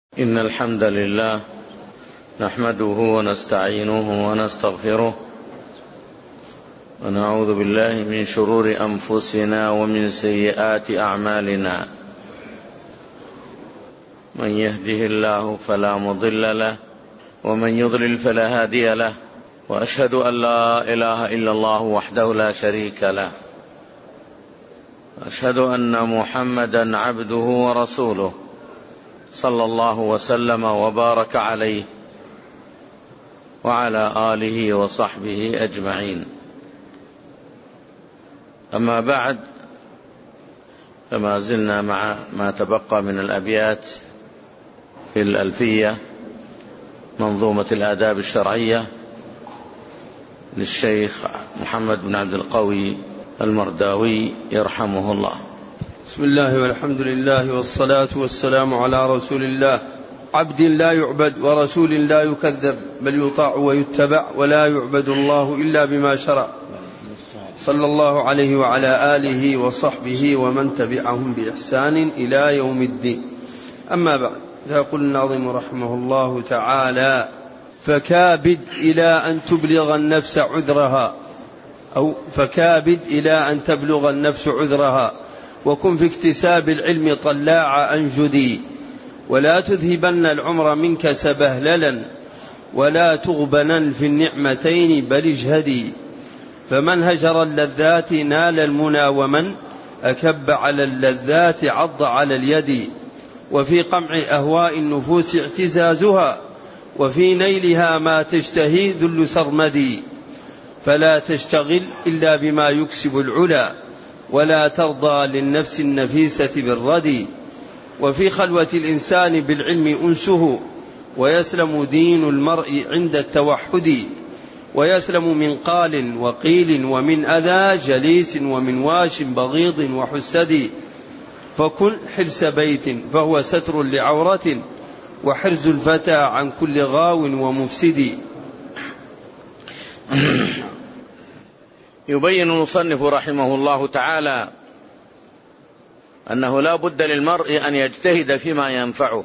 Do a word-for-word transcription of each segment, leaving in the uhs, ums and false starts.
إن الحمد لله نحمده ونستعينه ونستغفره ونعوذ بالله من شرور أنفسنا ومن سيئات أعمالنا. من يهده الله فلا مضل له ومن يضلل فلا هادي له، وأشهد أن لا إله إلا الله وحده لا شريك له، أشهد أن محمدا عبده ورسوله صلى الله وسلم وبارك عليه وعلى آله وصحبه أجمعين. أما بعد، فما زلنا مع ما تبقى من الأبيات في الألفية منظومة الآداب الشرعية للشيخ محمد بن عبد القوي المرداوي يرحمه الله. بسم الله والحمد لله والصلاة والسلام على رسول الله، عبد لا يعبد ورسول لا يكذب، بل يطاع ويتبع ولا يعبد الله إلا بما شرع، صلى الله عليه وعلى آله وصحبه ومن تبعهم بإحسان إلى يوم الدين. أما بعد، فيقول الناظم رحمه الله تعالى: فكابد إلى أن تبلغ النفس عذرها، أو فكابد إلى أن تبلغ النفس عذرها، وكن في اكتساب العلم طلاع أنجدي، ولا تذهبن العمر منك سبهللا، ولا تغبنا في النعمتين بل اجهدي. فمن هجر اللذات نال المنى، ومن أكب على اللذات عض على اليد. وفي قمع أهواء النفوس اعتزازها، وفي نيلها ما تشتهي ذل سرمدي. فلا تشتغل إلا بما يكسب العلا، ولا ترضى للنفس النفيسة بالردي. وفي خلوة الإنسان بالعلم أنسه، ويسلم دين المرء عند التوحد. ويسلم من قال وقيل ومن أذى جليس ومن واش بغيض وحسد. فكن حرس بيت فهو ستر لعورة، وحرز الفتى عن كل غاو ومفسد. يبين المصنف رحمه الله تعالى أنه لا بد للمرء أن يجتهد فيما ينفعه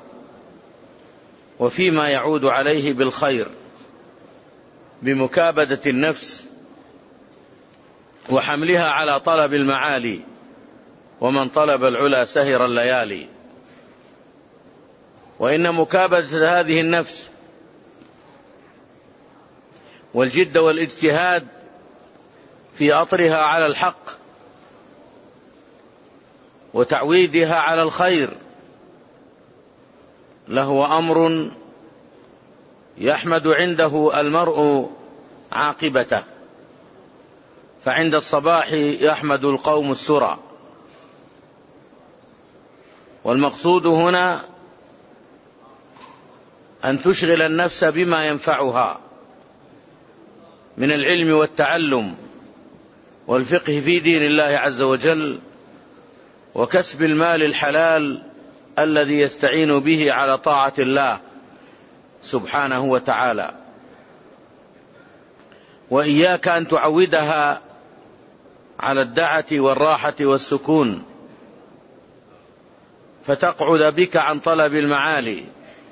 وفيما يعود عليه بالخير، بمكابدة النفس وحملها على طلب المعالي. ومن طلب العلا سهر الليالي. وإن مكابدة هذه النفس والجد والاجتهاد في أطرها على الحق وتعويدها على الخير له أمر يحمد عنده المرء عاقبته. فعند الصباح يحمد القوم السرى. والمقصود هنا أن تشغل النفس بما ينفعها من العلم والتعلم والفقه في دين الله عز وجل، وكسب المال الحلال الذي يستعين به على طاعة الله سبحانه وتعالى. وإياك أن تعودها على الدعة والراحة والسكون، فتقعد بك عن طلب المعالي.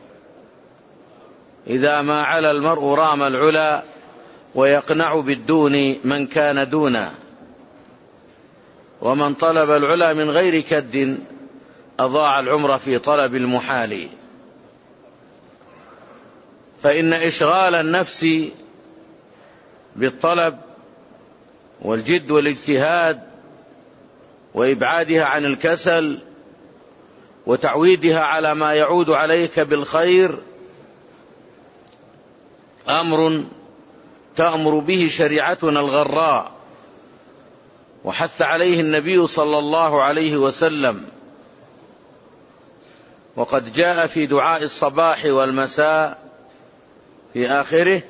إذا ما علا المرء رام العلا، ويقنع بالدون من كان دونا. ومن طلب العلا من غير كد، أضاع العمر في طلب المحال. فإن إشغال النفس بالطلب والجد والاجتهاد وإبعادها عن الكسل وتعويدها على ما يعود عليك بالخير أمر تأمر به شريعتنا الغراء، وحث عليه النبي صلى الله عليه وسلم. وقد جاء في دعاء الصباح والمساء في آخره: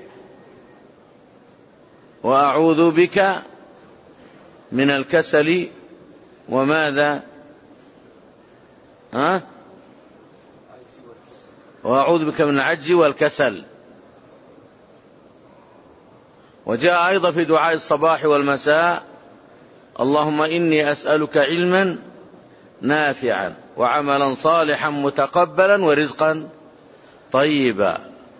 وأعوذ بك من الكسل وماذا ها وأعوذ بك من العجز والكسل. وجاء أيضا في دعاء الصباح والمساء: اللهم إني أسألك علما نافعا وعملا صالحا متقبلا ورزقا طيبا.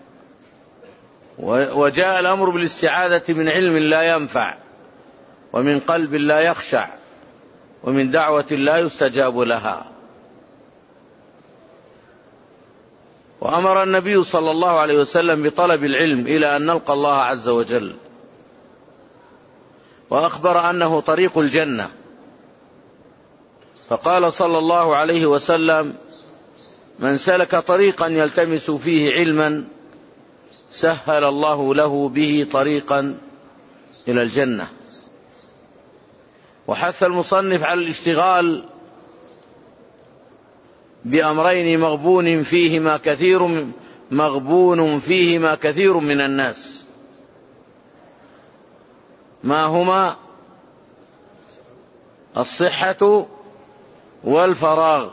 وجاء الأمر بالاستعاذة من علم لا ينفع، ومن قلب لا يخشع، ومن دعوة لا يستجاب لها. وأمر النبي صلى الله عليه وسلم بطلب العلم إلى أن نلقى الله عز وجل، وأخبر أنه طريق الجنة، فقال صلى الله عليه وسلم: من سلك طريقا يلتمس فيه علما سهل الله له به طريقا إلى الجنة. وحث المصنف على الاشتغال بأمرين مغبون فيهما كثير مغبون فيهما كثير من الناس. ما هما؟ الصحة والفراغ.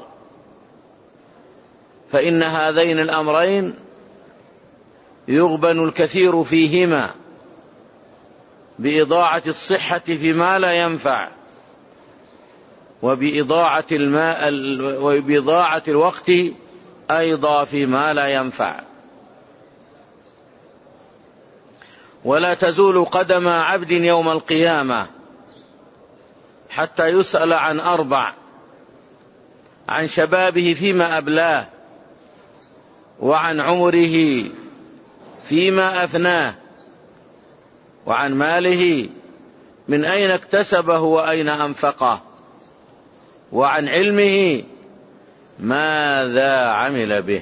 فإن هذين الأمرين يغبن الكثير فيهما بإضاعة الصحة فيما لا ينفع، وبإضاعة الماء وبإضاعة الوقت أيضا فيما لا ينفع. ولا تزول قدم عبد يوم القيامة حتى يسأل عن أربع: عن شبابه فيما أبلاه، وعن عمره فيما أفناه، وعن ماله من أين اكتسبه وأين أنفقه، وعن علمه ماذا عمل به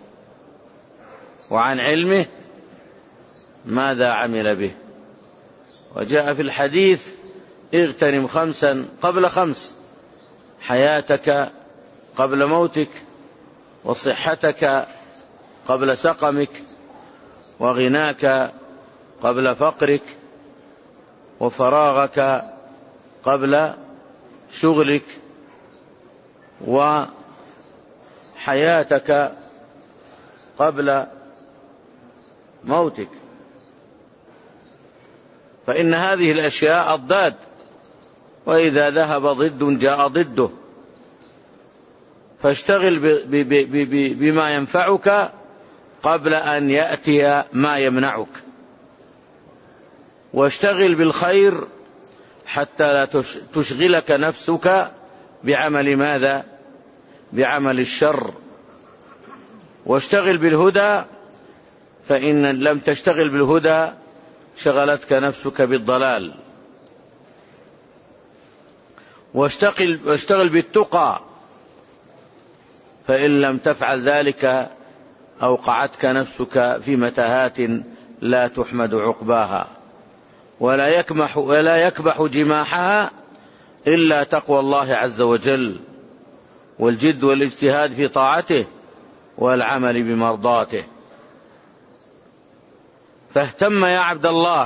وعن علمه ماذا عمل به. وجاء في الحديث: اغتنم خمسا قبل خمس: حياتك قبل موتك، وصحتك قبل سقمك، وغناك قبل فقرك، وفراغك قبل شغلك، وحياتك قبل موتك. فإن هذه الأشياء أضداد، وإذا ذهب ضد جاء ضده. فاشتغل بما ينفعك قبل أن يأتي ما يمنعك، واشتغل بالخير حتى لا تشغلك نفسك بعمل ماذا؟ بعمل الشر. واشتغل بالهدى، فإن لم تشتغل بالهدى شغلتك نفسك بالضلال. واشتغل, واشتغل بالتقى، فإن لم تفعل ذلك أوقعتك نفسك في متاهات لا تحمد عقباها، ولا يكمح, ولا يكبح جماحها إلا تقوى الله عز وجل، والجد والاجتهاد في طاعته، والعمل بمرضاته. فاهتم يا عبد الله،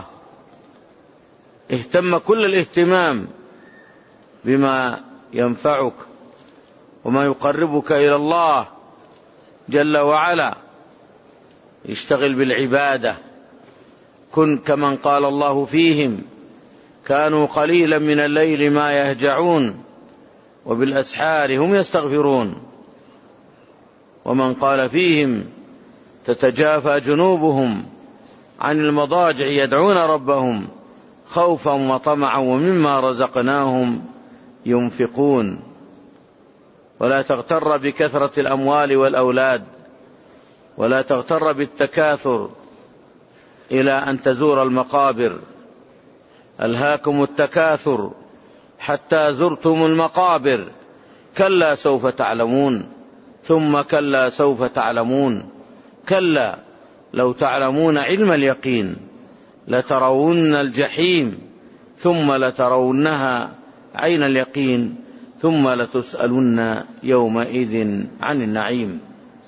اهتم كل الاهتمام بما ينفعك وما يقربك إلى الله جل وعلا. اشتغل بالعبادة، كن كمن قال الله فيهم: كانوا قليلا من الليل ما يهجعون وبالأسحار هم يستغفرون. ومن قال فيهم: تتجافى جنوبهم عن المضاجع يدعون ربهم خوفا وطمعا ومما رزقناهم ينفقون. ولا تغتر بكثرة الأموال والأولاد، ولا تغتر بالتكاثر إلى أن تزور المقابر. ألهاكم التكاثر حتى زرتم المقابر، كلا سوف تعلمون ثم كلا سوف تعلمون، كلا لو تعلمون علم اليقين لترون الجحيم ثم لترونها عين اليقين ثم لتسألن يومئذ عن النعيم.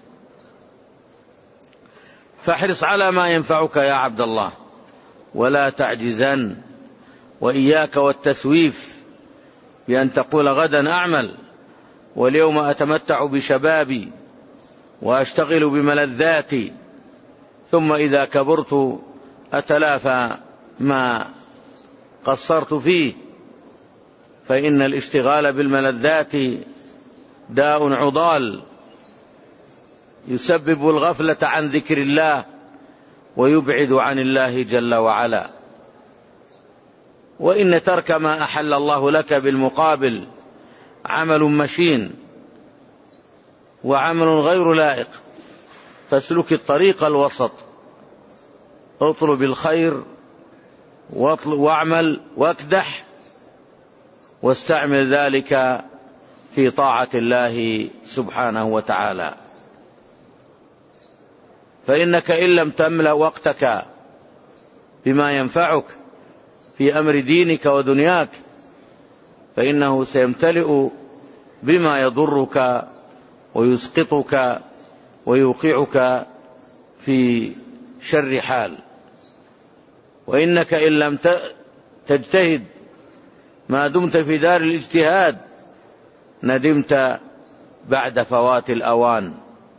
فاحرص على ما ينفعك يا عبد الله، ولا تعجزن. وإياك والتسويف بأن تقول: غدا أعمل، واليوم أتمتع بشبابي وأشتغل بملذاتي، ثم إذا كبرت أتلافى ما قصرت فيه. فإن الاشتغال بالملذات داء عضال يسبب الغفلة عن ذكر الله ويبعد عن الله جل وعلا. وإن ترك ما أحل الله لك بالمقابل عمل مشين وعمل غير لائق، فاسلك الطريق الوسط، اطلب الخير واعمل واكدح، واستعمل ذلك في طاعة الله سبحانه وتعالى. فإنك إن لم تملأ وقتك بما ينفعك في أمر دينك ودنياك فإنه سيمتلئ بما يضرك ويسقطك ويوقعك في شر حال. وإنك إن لم تجتهد ما دمت في دار الاجتهاد ندمت بعد فوات الأوان.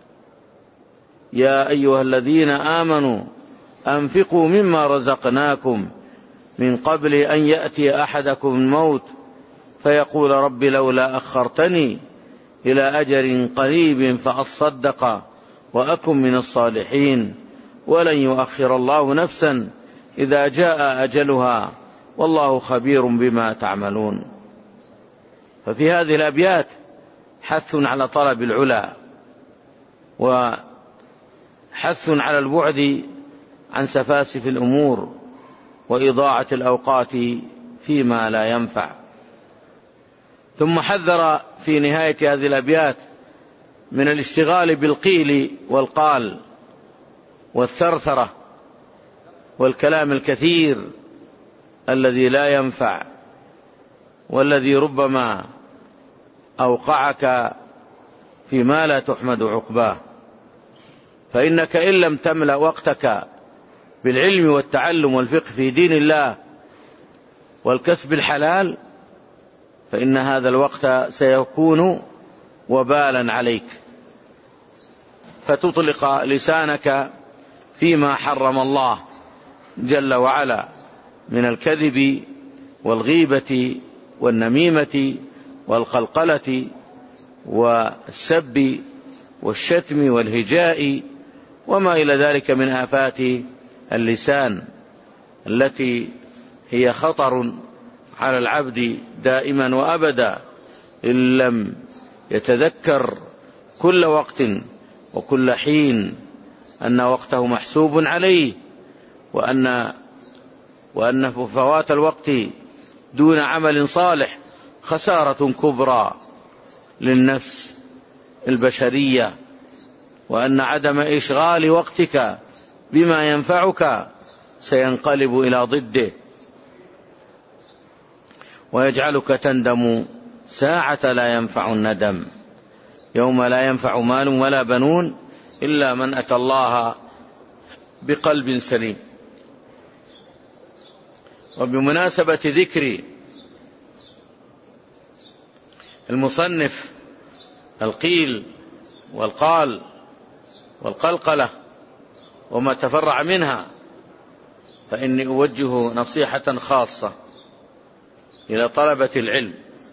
يا أيها الذين آمنوا أنفقوا مما رزقناكم من قبل أن يأتي أحدكم الموت فيقول رب لولا أخرتني إلى أجل قريب فأصدق وأكن من الصالحين ولن يؤخر الله نفسا إذا جاء أجلها والله خبير بما تعملون. ففي هذه الأبيات حث على طلب العلا وحث على البعد عن سفاسف الأمور وإضاعة الأوقات فيما لا ينفع. ثم حذر في نهاية هذه الأبيات من الاشتغال بالقيل والقال والثرثرة والكلام الكثير الذي لا ينفع والذي ربما أوقعك فيما لا تحمد عقباه. فإنك إن لم تملأ وقتك بالعلم والتعلم والفقه في دين الله والكسب الحلال فإن هذا الوقت سيكون وبالا عليك، فتطلق لسانك فيما حرم الله جل وعلا من الكذب والغيبة والنميمة والقلقلة والسب والشتم والهجاء وما إلى ذلك من آفات اللسان التي هي خطر على العبد دائما وأبدا إن لم يتذكر كل وقت وكل حين أن وقته محسوب عليه، وأن وأن فوات الوقت دون عمل صالح خسارة كبرى للنفس البشرية، وأن عدم إشغال وقتك بما ينفعك سينقلب إلى ضده ويجعلك تندم ساعة لا ينفع الندم، يوم لا ينفع مال ولا بنون إلا من أتى الله بقلب سليم. وبمناسبة ذكر المصنف القيل والقال والقلقلة وما تفرع منها، فإني أوجه نصيحة خاصة إلى طلبة العلم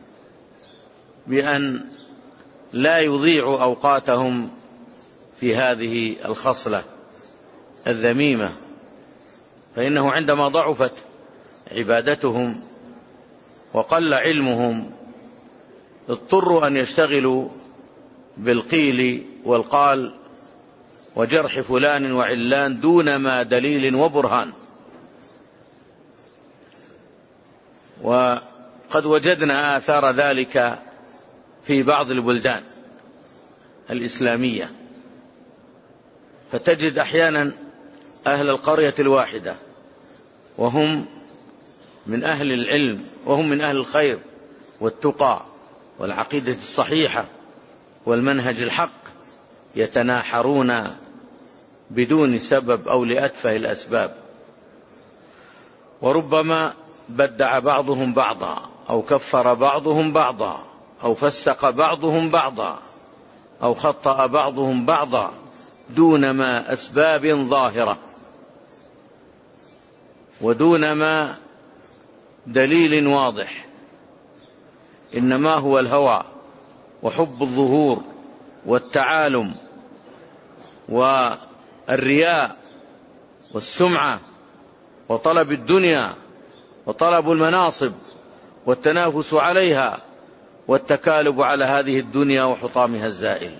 بأن لا يضيعوا أوقاتهم في هذه الخصلة الذميمة، فإنه عندما ضعفت عبادتهم وقل علمهم اضطروا أن يشتغلوا بالقيل والقال وجرح فلان وعلان دون ما دليل وبرهان. وقد وجدنا آثار ذلك في بعض البلدان الإسلامية، فتجد أحيانا أهل القرية الواحدة وهم من أهل العلم وهم من أهل الخير والتقى والعقيدة الصحيحة والمنهج الحق يتناحرون بدون سبب أو لأتفه الأسباب، وربما بدع بعضهم بعضا أو كفر بعضهم بعضا أو فسق بعضهم بعضا أو خطأ بعضهم بعضا دون ما أسباب ظاهرة ودون ما دليل واضح، إنما هو الهوى وحب الظهور والتعالم والرياء والسمعة وطلب الدنيا وطلب المناصب والتنافس عليها والتكالب على هذه الدنيا وحطامها الزائل.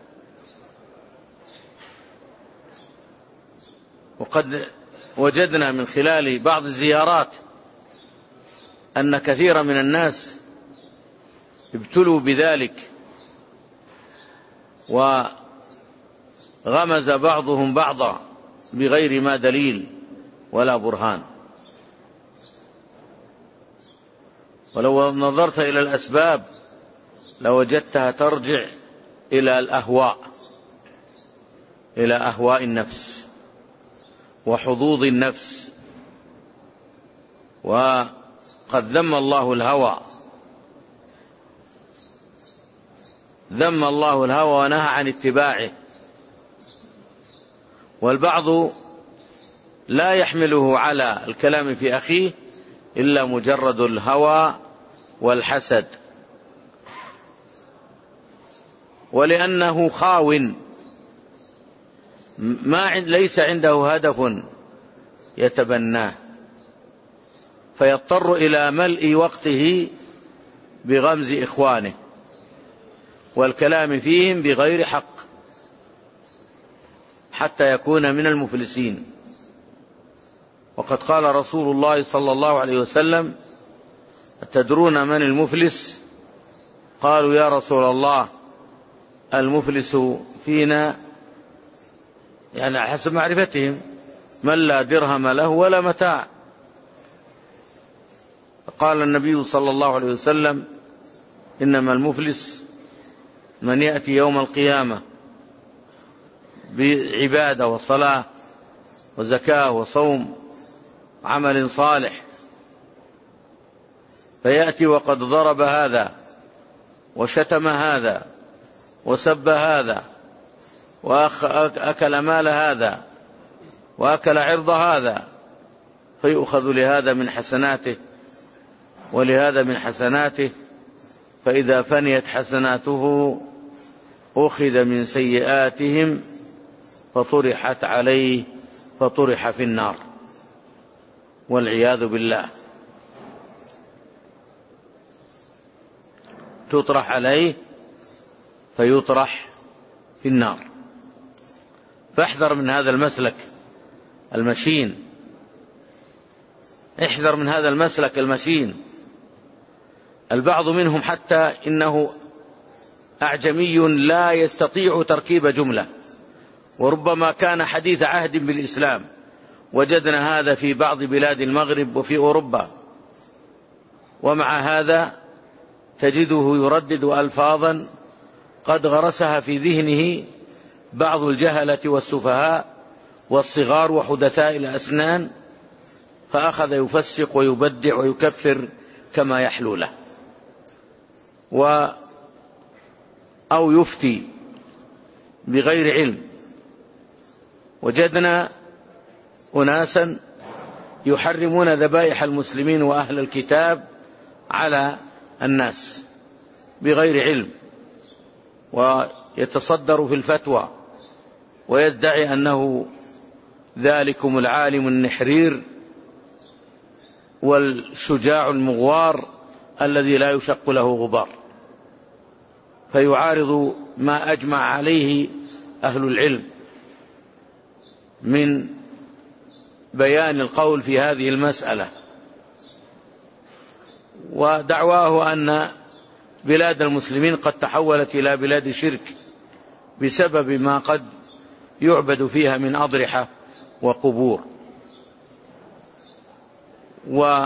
وقد وجدنا من خلال بعض الزيارات أن كثيرا من الناس ابتلوا بذلك، وغمز بعضهم بعضا بغير ما دليل ولا برهان. ولو نظرت إلى الأسباب لوجدتها ترجع إلى الأهواء، إلى أهواء النفس وحظوظ النفس. وقد ذم الله الهوى، ذم الله الهوى ونهى عن اتباعه. والبعض لا يحمله على الكلام في أخيه إلا مجرد الهوى والحسد، ولأنه خاو ما ليس عنده هدف يتبناه، فيضطر إلى ملء وقته بغمز إخوانه والكلام فيهم بغير حق حتى يكون من المفلسين. وقد قال رسول الله صلى الله عليه وسلم: أتدرون من المفلس؟ قالوا: يا رسول الله المفلس فينا، يعني على حسب معرفتهم، من لا درهم له ولا متاع. قال النبي صلى الله عليه وسلم: إنما المفلس من يأتي يوم القيامة بعبادة وصلاة وزكاة وصوم عمل صالح، فيأتي وقد ضرب هذا وشتم هذا وسب هذا وأكل مال هذا وأكل عرض هذا، فيؤخذ لهذا من حسناته ولهذا من حسناته، فإذا فنيت حسناته أخذ من سيئاتهم فطرحت عليه فطرح في النار والعياذ بالله. تطرح عليه فيطرح في النار. فاحذر من هذا المسلك المشين، احذر من هذا المسلك المشين. البعض منهم حتى إنه أعجمي لا يستطيع تركيب جملة، وربما كان حديث عهد بالإسلام. وجدنا هذا في بعض بلاد المغرب وفي أوروبا، ومع هذا تجده يردد ألفاظا قد غرسها في ذهنه بعض الجهلة والسفهاء والصغار وحدثاء الأسنان، فأخذ يفسق ويبدع ويكفر كما يحلو له، و أو يفتي بغير علم. وجدنا أناسا يحرمون ذبائح المسلمين وأهل الكتاب على الناس بغير علم، ويتصدر في الفتوى ويدعي أنه ذلكم العالم النحرير والشجاع المغوار الذي لا يشق له غبار، فيعارض ما أجمع عليه أهل العلم من بيان القول في هذه المسألة. ودعواه أن بلاد المسلمين قد تحولت إلى بلاد شرك بسبب ما قد يعبد فيها من أضرحة وقبور. و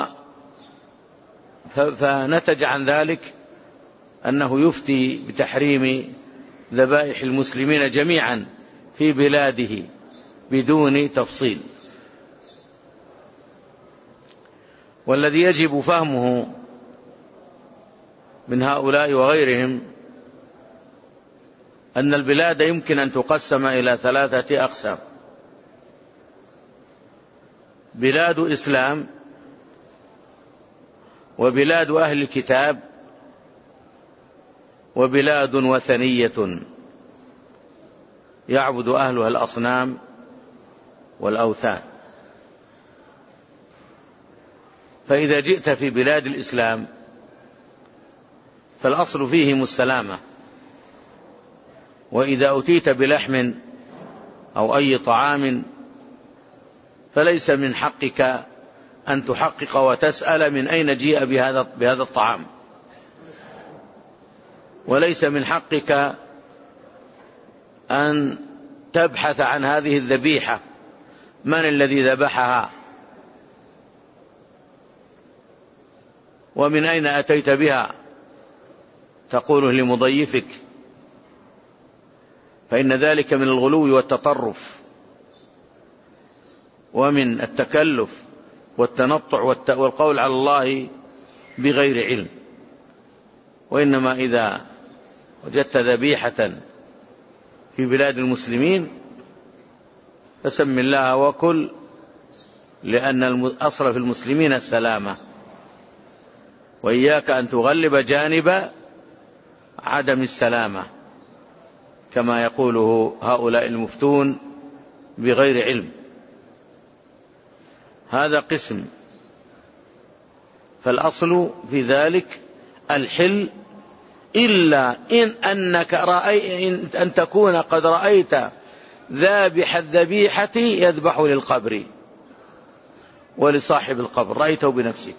فنتج عن ذلك أنه يفتي بتحريم ذبائح المسلمين جميعا في بلاده بدون تفصيل. والذي يجب فهمه من هؤلاء وغيرهم أن البلاد يمكن أن تقسم إلى ثلاثة أقسام: بلاد إسلام، وبلاد أهل الكتاب، وبلاد وثنية. يعبد أهلها الأصنام والأوثان. فإذا جئت في بلاد الإسلام فالأصل فيهم السلامة، وإذا أتيت بلحم أو أي طعام فليس من حقك أن تحقق وتسأل من أين جيء بهذا بهذا الطعام، وليس من حقك أن تبحث عن هذه الذبيحة من الذي ذبحها ومن أين أتيت بها تقوله لمضيفك، فإن ذلك من الغلو والتطرف ومن التكلف والتنطع والقول على الله بغير علم. وإنما إذا وجدت ذبيحة في بلاد المسلمين فسم الله وكل، لأن الأصل في المسلمين السلامة، وإياك أن تغلب جانب عدم السلامة كما يقوله هؤلاء المفتون بغير علم. هذا قسم. فالأصل في ذلك الحل، إلا إن أنك رأي أن تكون قد رأيت ذابح الذبيحة يذبح للقبر ولصاحب القبر، رأيته بنفسك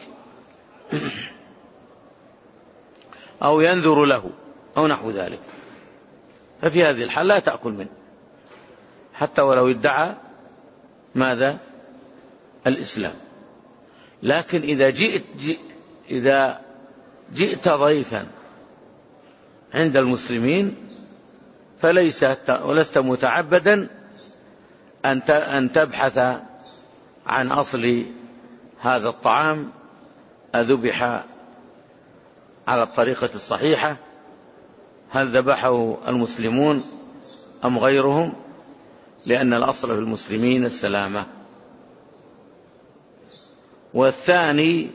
أو ينذر له أو نحو ذلك، ففي هذه الحال لا تأكل منه حتى ولو ادعى ماذا؟ الإسلام. لكن إذا جئت, جئت, إذا جئت ضيفا عند المسلمين فليس ولست متعبدا أن تبحث عن أصل هذا الطعام أذبح على الطريقة الصحيحة، هل ذبحه المسلمون أم غيرهم، لأن الأصل في المسلمين السلامة. والثاني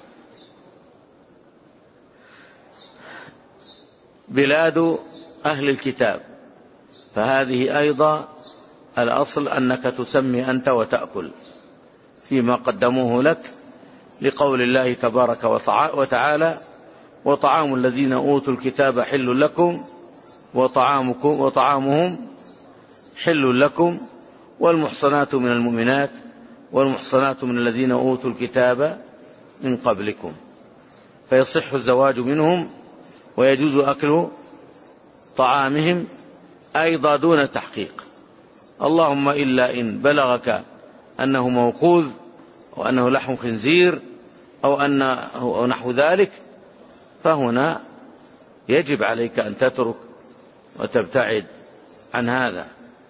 بلاد أهل الكتاب، فهذه أيضا الأصل أنك تسمي أنت وتأكل فيما قدموه لك، لقول الله تبارك وتعالى: وطعام الذين أوتوا الكتاب حل لكم وطعامكم وطعامهم حل لكم والمحصنات من المؤمنات والمحصنات من الذين أوتوا الكتاب من قبلكم، فيصح الزواج منهم ويجوز أكل طعامهم أيضا دون تحقيق، اللهم إلا إن بلغك أنه موقوذ وأنه لحم خنزير أو أنه نحو ذلك، فهنا يجب عليك أن تترك وتبتعد عن هذا.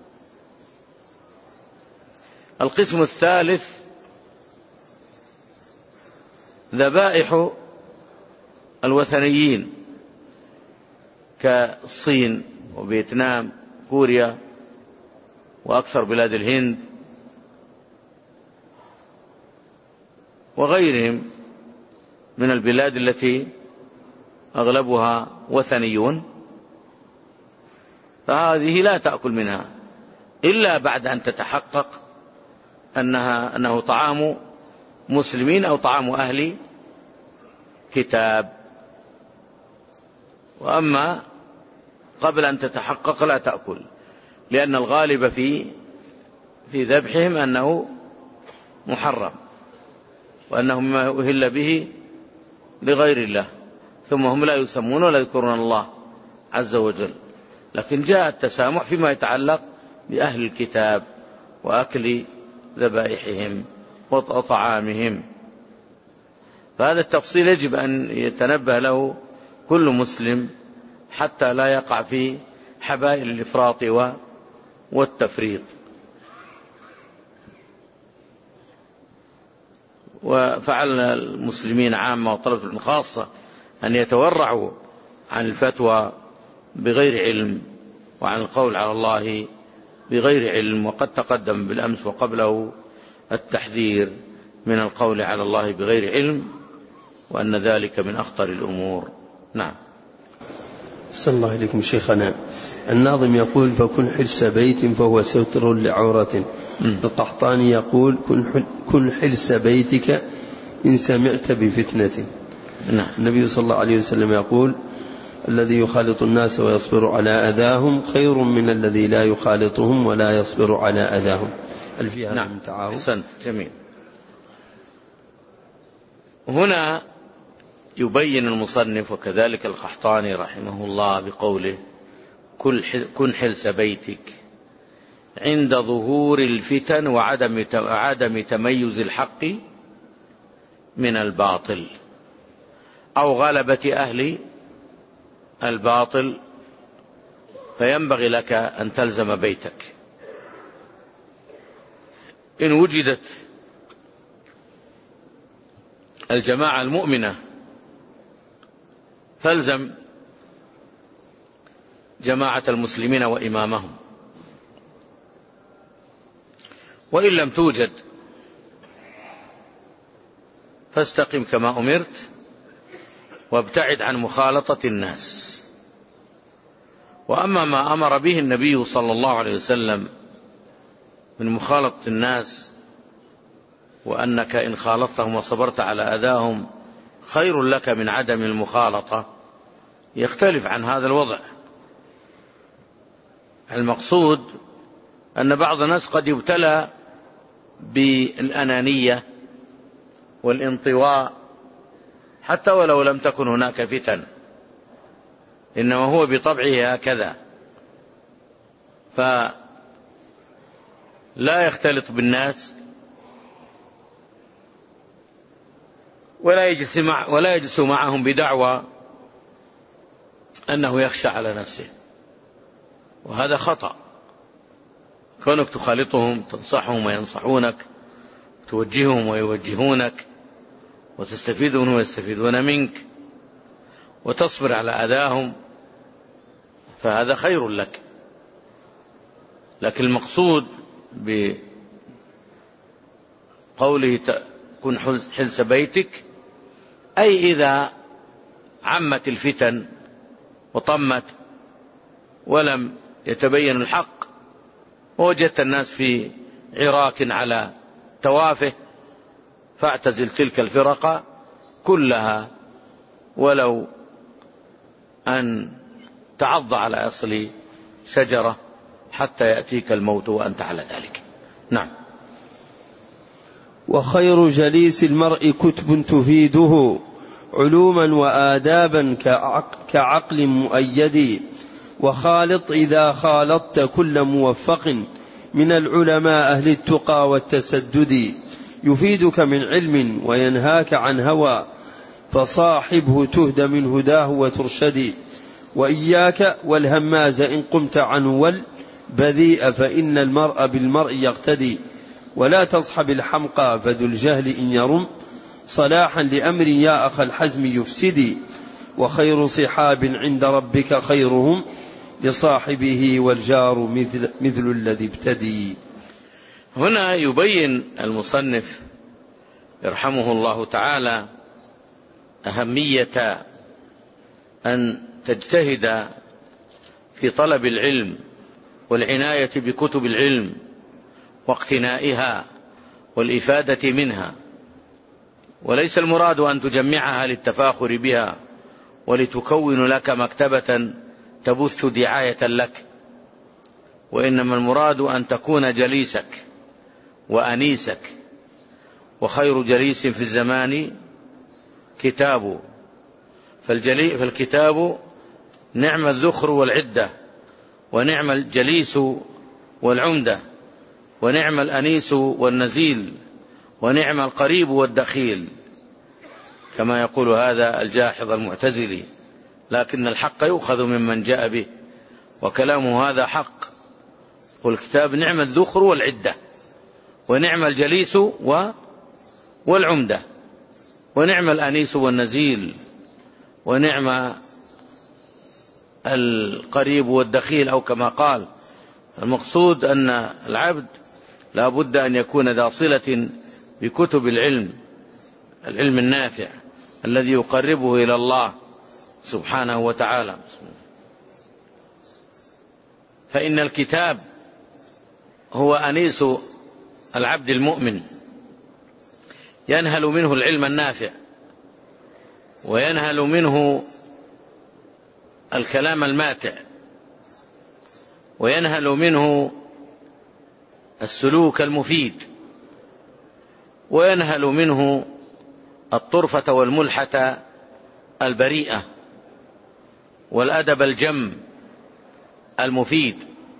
القسم الثالث ذبائح الوثنيين كالصين وفيتنام كوريا وأكثر بلاد الهند وغيرهم من البلاد التي أغلبها وثنيون، فهذه لا تأكل منها إلا بعد أن تتحقق أنها أنه طعام مسلمين أو طعام أهل كتاب، وأما قبل أن تتحقق لا تأكل، لأن الغالب في في ذبحهم أنه محرم وأنه ما أهل به لغير الله، ثم هم لا يسمون ولا يذكرون الله عز وجل. لكن جاء التسامح فيما يتعلق بأهل الكتاب وأكل ذبائحهم وطعامهم، فهذا التفصيل يجب أن يتنبه له كل مسلم حتى لا يقع في حبائل الإفراط والتفريط. وفعلنا المسلمين عامة وطلبة العلم خاصة أن يتورعوا عن الفتوى بغير علم وعن القول على الله بغير علم، وقد تقدم بالأمس وقبله التحذير من القول على الله بغير علم، وأن ذلك من أخطر الأمور. نعم. صلى الله عليكم شيخنا. الناظم يقول فكن حلس بيت فهو ستر لعورة. القحطاني يقول كن حلس بيتك إن سمعت بفتنة. نعم. النبي صلى الله عليه وسلم يقول الذي يخالط الناس ويصبر على أذاهم خير من الذي لا يخالطهم ولا يصبر على أذاهم. هل في هذا نعم. من تعارض؟ حسن، جميل. هنا يبين المصنف وكذلك القحطاني رحمه الله بقوله كن حلس بيتك عند ظهور الفتن وعدم عدم تميز الحق من الباطل أو غلبة أهل الباطل، فينبغي لك أن تلزم بيتك. إن وجدت الجماعة المؤمنة فالزم جماعة المسلمين وإمامهم، وإن لم توجد فاستقم كما أمرت وابتعد عن مخالطة الناس. وأما ما أمر به النبي صلى الله عليه وسلم من مخالطة الناس، وأنك إن خالطتهم وصبرت على أذاهم خير لك من عدم المخالطة، يختلف عن هذا الوضع. المقصود أن بعض الناس قد يبتلى بالأنانية والانطواء حتى ولو لم تكن هناك فتن، إنما هو بطبعه هكذا، فلا يختلط بالناس ولا يجلس مع ولا يجلس معهم بدعوى أنه يخشى على نفسه، وهذا خطأ. كونك تخالطهم تنصحهم وينصحونك، توجههم ويوجهونك، وتستفيد منهم ويستفيدون منك، وتصبر على أذاهم، فهذا خير لك. لكن المقصود بقوله كن حلس بيتك أي إذا عمت الفتن وطمت ولم يتبين الحق ووجدت الناس في عراك على توافه، فاعتزل تلك الفرق كلها ولو أن تعض على أصل شجرة حتى يأتيك الموت وأنت على ذلك. نعم. وخير جليس المرء كتب تفيده علوما وآدابا كعقل مؤيد، وخالط إذا خالطت كل موفق من العلماء أهل التقى والتسدد، يفيدك من علم وينهاك عن هوى فصاحبه تهد من هداه وترشد، وإياك والهماز إن قمت عنه والبذيء فإن المرء بالمرء يقتدي، ولا تصحب الحمقى فذو الجهل إن يرم صلاحا لأمر يا أخ الحزم يفسدي، وخير صحاب عند ربك خيرهم لصاحبه والجار مثل, مثل الذي ابتدي. هنا يبين المصنف يرحمه الله تعالى أهمية أن تجتهد في طلب العلم والعناية بكتب العلم واقتنائها والإفادة منها، وليس المراد أن تجمعها للتفاخر بها ولتكون لك مكتبة تبث دعاية لك، وإنما المراد أن تكون جليسك وأنيسك، وخير جليس في الزمان كتاب، فالكتاب نعم الذخر والعدة، ونعم الجليس والعمدة، ونعم الأنيس والنزيل، ونعم القريب والدخيل، كما يقول هذا الجاحظ المعتزلي، لكن الحق يؤخذ ممن جاء به، وكلامه هذا حق. والكتاب نعم الذخر والعدة، ونعم الجليس والعمدة، ونعم الأنيس والنزيل، ونعم القريب والدخيل، أو كما قال. المقصود أن العبد لا بد أن يكون ذا صلة بكتب العلم، العلم النافع الذي يقربه إلى الله سبحانه وتعالى. فإن الكتاب هو أنيس العبد المؤمن، ينهل منه العلم النافع، وينهل منه الكلام الماتع، وينهل منه السلوك المفيد، وينهل منه الطرفة والملحة البريئة، والأدب الجم المفيد،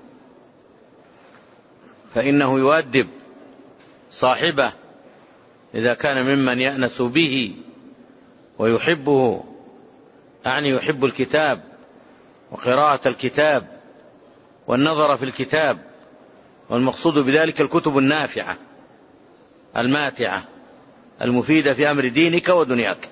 فإنه يؤدب صاحبه إذا كان ممن يأنس به ويحبه، أعني يحب الكتاب وقراءة الكتاب والنظر في الكتاب، والمقصود بذلك الكتب النافعة الماتعة المفيدة في أمر دينك ودنياك،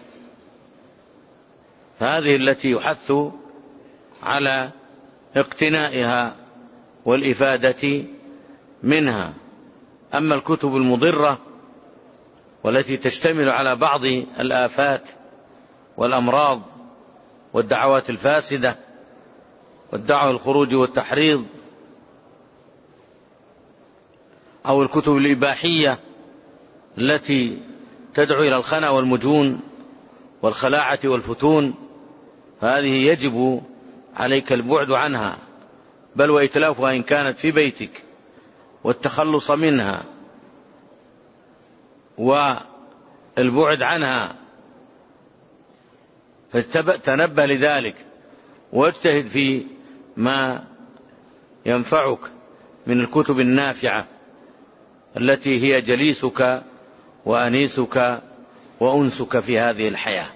فهذه التي يحث على اقتنائها والإفادة منها. أما الكتب المضرة والتي تشتمل على بعض الآفات والأمراض والدعوات الفاسدة والدعوة الخروج والتحريض، أو الكتب الإباحية التي تدعو إلى الخنا والمجون والخلاعة والفتون، فهذه يجب عليك البعد عنها، بل وإتلافها إن كانت في بيتك، والتخلص منها والبعد عنها. فتنبه لذلك واجتهد في ما ينفعك من الكتب النافعة التي هي جليسك وأنيسك وأنسك في هذه الحياة.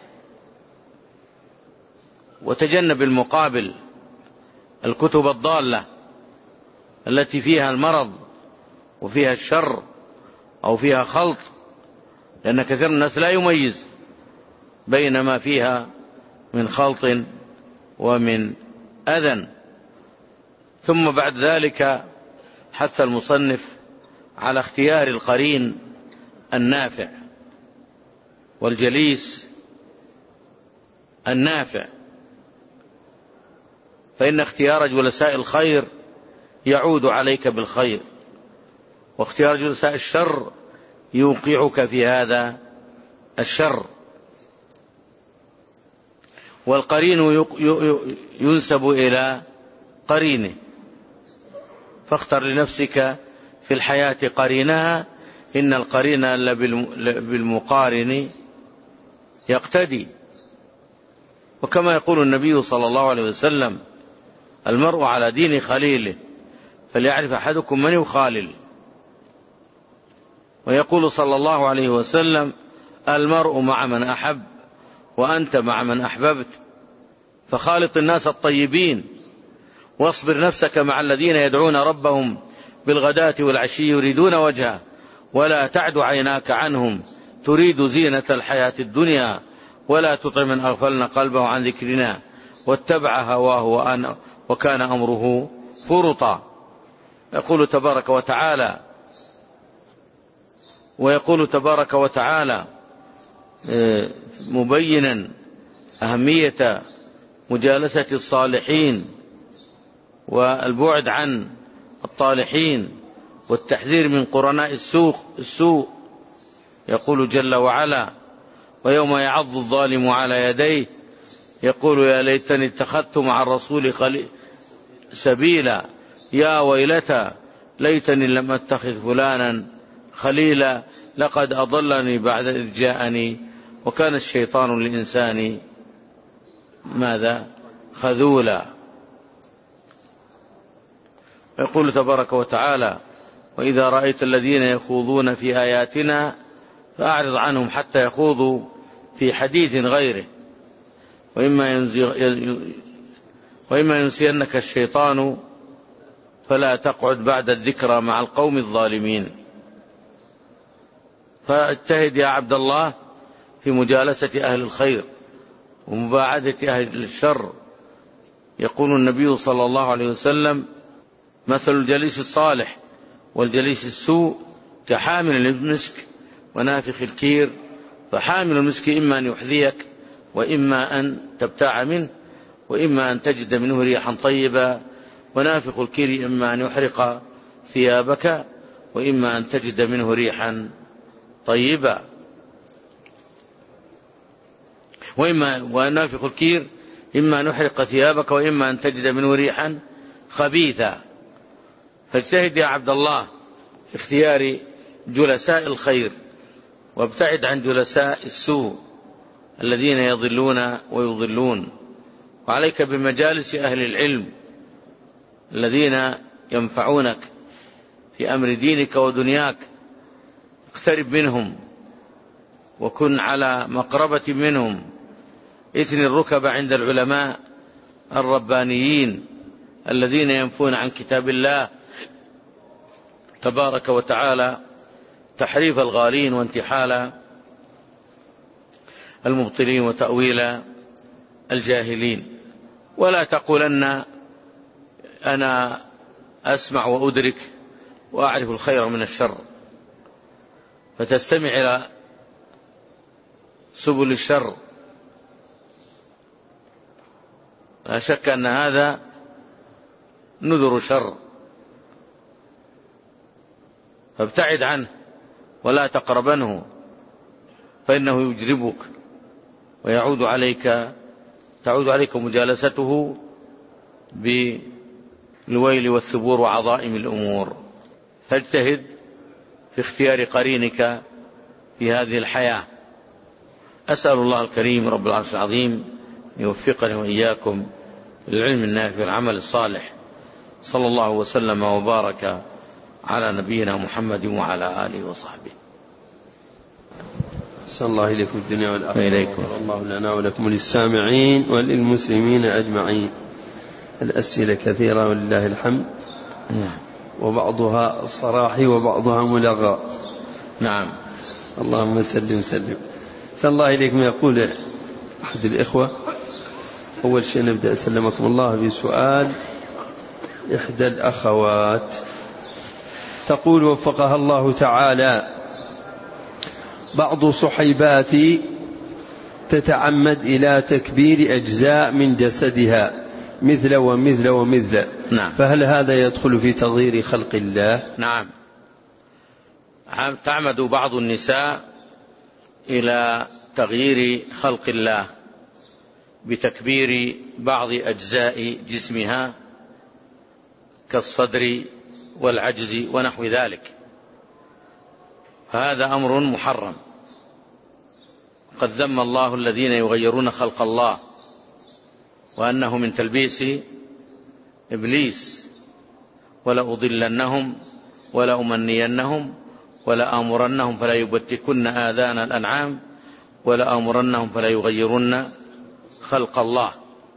وتجنب المقابل الكتب الضالة التي فيها المرض وفيها الشر أو فيها خلط، لأن كثير من الناس لا يميز بين ما فيها من خلط ومن أذى. ثم بعد ذلك حث المصنف على اختيار القرين النافع والجليس النافع، فإن اختيار جلساء الخير يعود عليك بالخير، واختيار جلساء الشر يوقعك في هذا الشر. والقرين ينسب إلى قرينه، فاختر لنفسك في الحياة قرينها، إن القرين بالمقارن يقتدي. وكما يقول النبي صلى الله عليه وسلم: المرء على دين خليله فليعرف أحدكم من يخالل. ويقول صلى الله عليه وسلم: المرء مع من أحب وأنت مع من أحببت، فخالط الناس الطيبين، واصبر نفسك مع الذين يدعون ربهم بالغداة والعشي يريدون وجهه، ولا تعد عيناك عنهم تريد زينة الحياة الدنيا، ولا تطع من أغفلنا قلبه عن ذكرنا واتبع هواه وأن وكان أمره فرطا. يقول تبارك وتعالى ويقول تبارك وتعالى مبينا أهمية مجالسة الصالحين والبعد عن الطالحين والتحذير من قرناء السوء السوء يقول جل وعلا: ويوم يعض الظالم على يديه يقول يا ليتني اتخذت مع الرسول سبيلا، يا ويلتى ليتني لم اتخذ فلانا خليلا، لقد أضلني بعد إذ جاءني وكان الشيطان للإنسان ماذا خذولا. يقول تبارك وتعالى: وإذا رأيت الذين يخوضون في آياتنا فأعرض عنهم حتى يخوضوا في حديث غيره، وإما, وإما ينسينك الشيطان فلا تقعد بعد الذكرى مع القوم الظالمين. فاجتهد يا عبد الله في مجالسة أهل الخير ومباعدة أهل الشر. يقول النبي صلى الله عليه وسلم: مثل الجليس الصالح والجليس السوء كحامل المسك ونافخ الكير، فحامل المسك إما أن يحذيك وإما أن تبتاع منه وإما أن تجد منه ريحا طيبة ونافخ الكير إما أن يحرق ثيابك وإما أن تجد منه ريحا طيبا، وإما ونافخ الكير إما أن يحرق ثيابك وإما أن تجد منه ريحا خبيثا. فاجتهد يا عبد الله في اختيار جلساء الخير، وابتعد عن جلساء السوء الذين يضلون ويضلون، وعليك بمجالس أهل العلم الذين ينفعونك في أمر دينك ودنياك. اقترب منهم وكن على مقربة منهم، اثني الركب عند العلماء الربانيين الذين ينفون عن كتاب الله تبارك وتعالى تحريف الغالين وانتحال المبطلين وتأويل الجاهلين. ولا تقولن أنا أسمع وأدرك وأعرف الخير من الشر، فتستمع إلى سبل الشر. لا شك أن هذا نذر شر، فابتعد عنه ولا تقربنه، فإنه يجربك ويعود عليك تعود عليك مجالسته بالويل والثبور وعظائم الأمور. فاجتهد في اختيار قرينك في هذه الحياة. أسأل الله الكريم رب العرش العظيم يوفقني وإياكم للعلم النافع والعمل الصالح. صلى الله وسلم وبارك على نبينا محمد وعلى آله وصحبه. أحسن الله إليكم الدنيا والآخرة. وإليكم. الله لنا ولكم وللسامعين وللمسلمين أجمعين. الأسئلة كثيرة ولله الحمد. نعم. وبعضها صراحي وبعضها ملغى. نعم. اللهم سلم سلم. أحسن الله إليكم. يقول أحد الإخوة: أول شيء نبدأ سلمكم الله بسؤال إحدى الأخوات، تقول وفقها الله تعالى: بعض صحيباتي تتعمد إلى تكبير أجزاء من جسدها مثل ومثل ومثل. نعم. فهل هذا يدخل في تغيير خلق الله؟ نعم. تعمد بعض النساء إلى تغيير خلق الله بتكبير بعض أجزاء جسمها كالصدر والعجز ونحو ذلك، فهذا أمر محرم. قد ذم الله الذين يغيرون خلق الله، وأنه من تلبيس إبليس: ولأضلنهم ولأمنينهم ولآمرنهم فلا يبتكن آذان الأنعام ولآمرنهم فلا يغيرن خلق الله.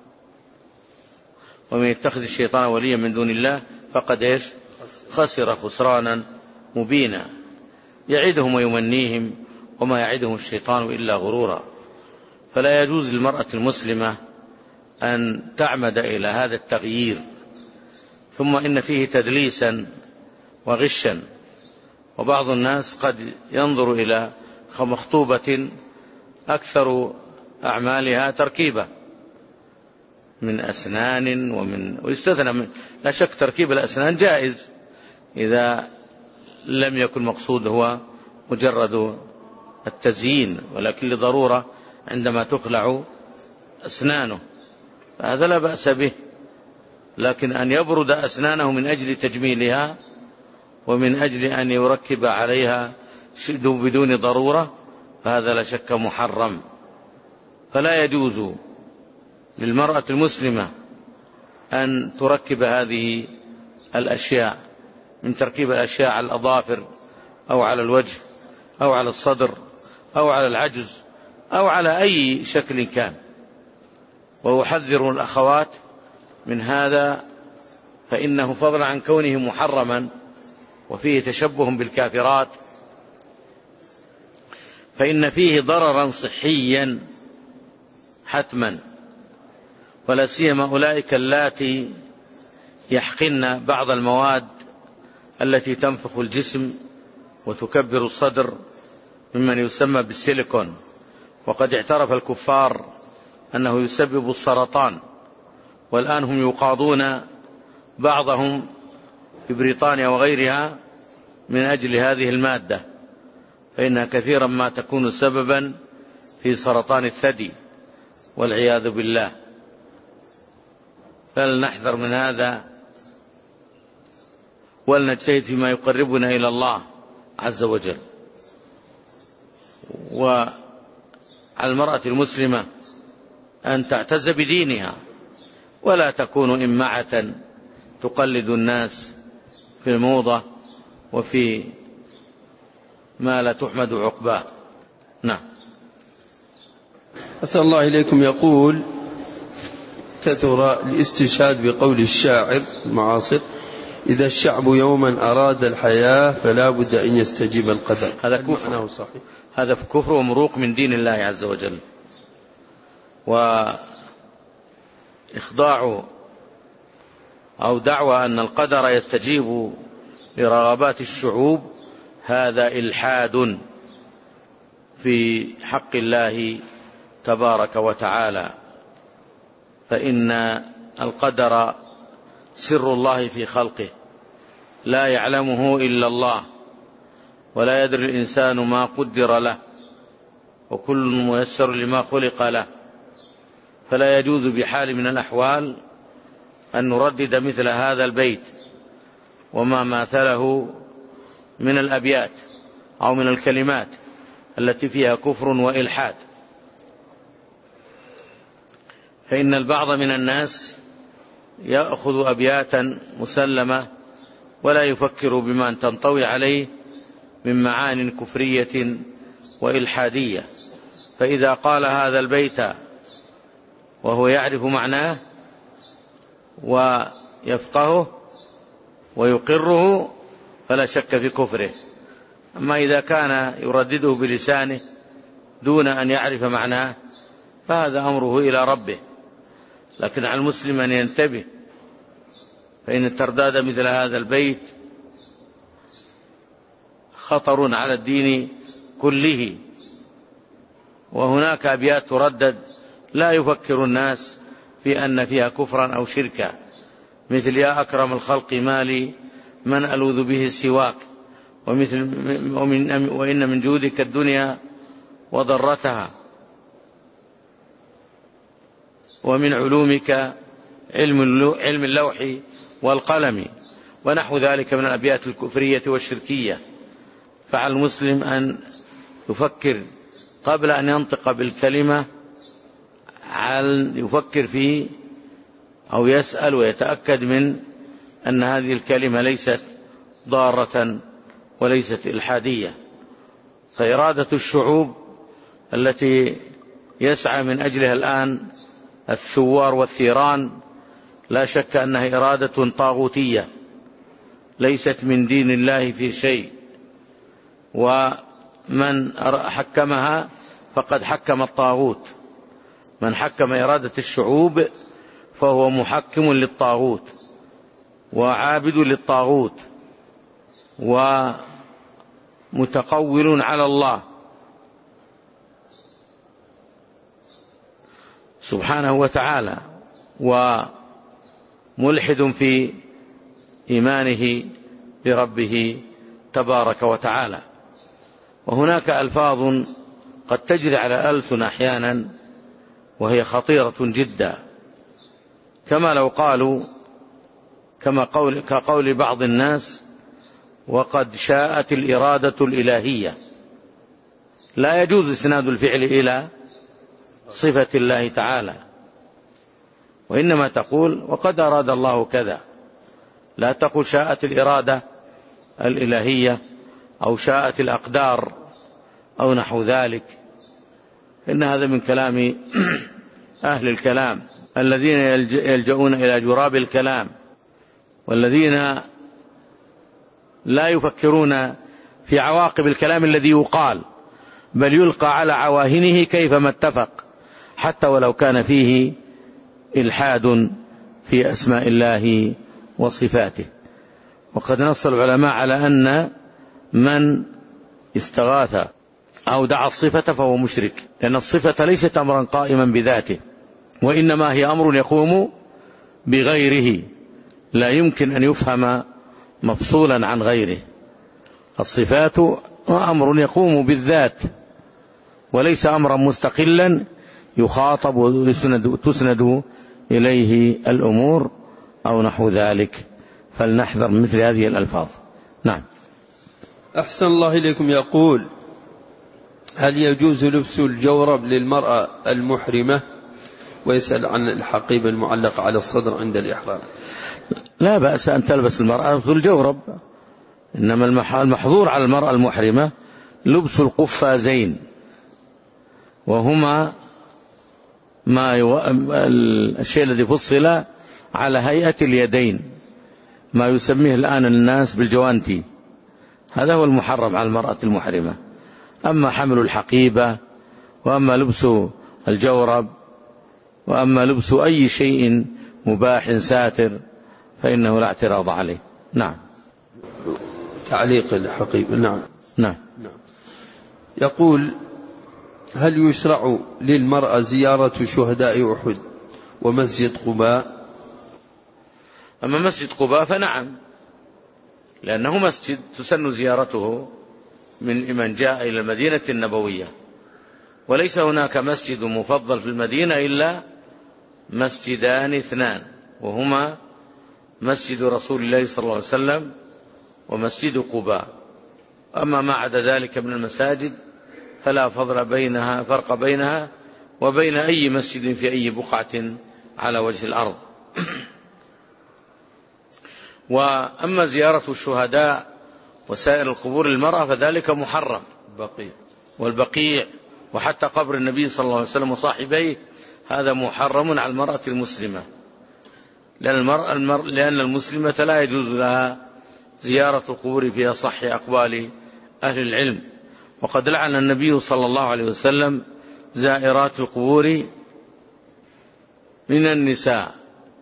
ومن يتخذ الشيطان وليا من دون الله فقد إيش خسر خسرانا مبينا. يعدهم ويمنيهم وما يعدهم الشيطان إلا غرورا. فلا يجوز للمرأة المسلمة أن تعمد إلى هذا التغيير. ثم إن فيه تدليسا وغشا، وبعض الناس قد ينظر إلى مخطوبة أكثر أعمالها تركيبة من أسنان ومن ويستثنى من لا شك تركيب الأسنان جائز إذا لم يكن مقصود هو مجرد التزيين، ولكن لضرورة عندما تخلع أسنانه فهذا لا بأس به. لكن أن يبرد أسنانه من أجل تجميلها ومن أجل أن يركب عليها بدون ضرورة فهذا لا شك محرم. فلا يجوز للمرأة المسلمة أن تركب هذه الأشياء من تركيب الأشياء على الأظافر أو على الوجه أو على الصدر أو على العجز أو على أي شكل كان. وأحذر الأخوات من هذا، فإنه فضلا عن كونه محرما وفيه تشبه بالكافرات فإن فيه ضررا صحيا حتما، ولا سيما أولئك اللاتي يحقن بعض المواد التي تنفخ الجسم وتكبر الصدر ممن يسمى بالسيليكون، وقد اعترف الكفار أنه يسبب السرطان، والآن هم يقاضون بعضهم في بريطانيا وغيرها من أجل هذه المادة، فإنها كثيرا ما تكون سببا في سرطان الثدي والعياذ بالله. فلنحذر من هذا ولنجتهد فيما يقربنا إلى الله عز وجل. وعلى المرأة المسلمة أن تعتز بدينها ولا تكون إمعة تقلد الناس في الموضة وفي ما لا تحمد عقباه. نعم. أسأل الله إليكم. يقول: كثر الاستشهاد بقول الشاعر المعاصر: إذا الشعب يوما أراد الحياة فلا بد أن يستجيب القدر. هذا كفر، صحيح. هذا كفر ومروق من دين الله عز وجل، وإخضاع أو دعوى أن القدر يستجيب لرغبات الشعوب هذا إلحاد في حق الله تبارك وتعالى، فإن القدر سر الله في خلقه لا يعلمه إلا الله، ولا يدري الإنسان ما قدر له، وكل ميسر لما خلق له، فلا يجوز بحال من الأحوال أن نردد مثل هذا البيت وما ماثله من الأبيات أو من الكلمات التي فيها كفر وإلحاد. فإن البعض من الناس يأخذ أبياتا مسلمة ولا يفكر بما تنطوي عليه من معان كفرية وإلحادية، فإذا قال هذا البيت وهو يعرف معناه ويفقهه ويقره فلا شك في كفره. أما إذا كان يردده بلسانه دون أن يعرف معناه فهذا أمره إلى ربه، لكن على المسلم أن ينتبه، فإن الترداد مثل هذا البيت خطر على الدين كله. وهناك أبيات تردد لا يفكر الناس في أن فيها كفرا أو شركا، مثل: يا أكرم الخلق مالي من ألوذ به سواك، ومثل ومن وإن من جودك الدنيا وضرتها، ومن علومك علم اللوح والقلم، ونحو ذلك من الأبيات الكفرية والشركية. فعلى المسلم أن يفكر قبل أن ينطق بالكلمة، يفكر فيه أو يسأل ويتأكد من أن هذه الكلمة ليست ضارة وليست إلحادية. فإرادة الشعوب التي يسعى من أجلها الآن الثوار والثيران لا شك أنها إرادة طاغوتية ليست من دين الله في شيء، ومن حكمها فقد حكم الطاغوت. من حكم إرادة الشعوب فهو محكم للطاغوت وعابد للطاغوت ومتقول على الله سبحانه وتعالى، وملحد في إيمانه بربه تبارك وتعالى. وهناك ألفاظ قد تجري على ألسن أحيانا وهي خطيرة جدا، كما لو قالوا كما قول كقول بعض الناس: وقد شاءت الإرادة الإلهية. لا يجوز إسناد الفعل إلى صفة الله تعالى، وإنما تقول: وقد أراد الله كذا. لا تقل شاءت الإرادة الإلهية أو شاءت الأقدار أو نحو ذلك، إن هذا من كلام أهل الكلام الذين يلجؤون إلى جراب الكلام، والذين لا يفكرون في عواقب الكلام الذي يقال، بل يلقى على عواهنه كيفما اتفق، حتى ولو كان فيه إلحاد في أسماء الله وصفاته. وقد نص العلماء على أن من استغاث أو دعا الصفة فهو مشرك، لأن الصفة ليست أمرا قائما بذاته، وإنما هي أمر يقوم بغيره، لا يمكن أن يفهم مفصولا عن غيره. الصفات أمر يقوم بالذات وليس أمرا مستقلا يخاطب وتسند إليه الأمور أو نحو ذلك، فلنحذر مثل هذه الألفاظ. نعم. أحسن الله إليكم. يقول: هل يجوز لبس الجورب للمرأة المحرمة؟ ويسأل عن الحقيبة المعلقة على الصدر عند الإحرام. لا بأس أن تلبس المرأة الجورب، إنما المحظور على المرأة المحرمة لبس القفازين، وهما ما يو... الشيء الذي فصل على هيئة اليدين، ما يسميه الآن الناس بالجوانتي، هذا هو المحرم على المرأة المحرمة. أما حمل الحقيبة، وأما لبس الجورب، وأما لبس أي شيء مباح ساتر فإنه لا اعتراض عليه. نعم. تعليق الحقيبة. نعم. نعم. نعم. يقول: هل يشرع للمرأة زيارة شهداء أحد ومسجد قباء؟ أما مسجد قباء فنعم، لأنه مسجد تسن زيارته من من جاء إلى المدينة النبوية، وليس هناك مسجد مفضل في المدينة إلا مسجدان اثنان، وهما مسجد رسول الله صلى الله عليه وسلم ومسجد قباء. أما ما عدا ذلك من المساجد فلا فضل بينها فرق بينها وبين أي مسجد في أي بقعة على وجه الأرض. وأما زيارة الشهداء وسائر القبور للمرأة فذلك محرم، بقيع والبقيع وحتى قبر النبي صلى الله عليه وسلم وصاحبيه هذا محرم على المرأة المسلمة، لأن, المرأة المر... لأن المسلمة لا يجوز لها زيارة القبور في أصح أقوال أهل العلم. وقد لعن النبي صلى الله عليه وسلم زائرات القبور من النساء،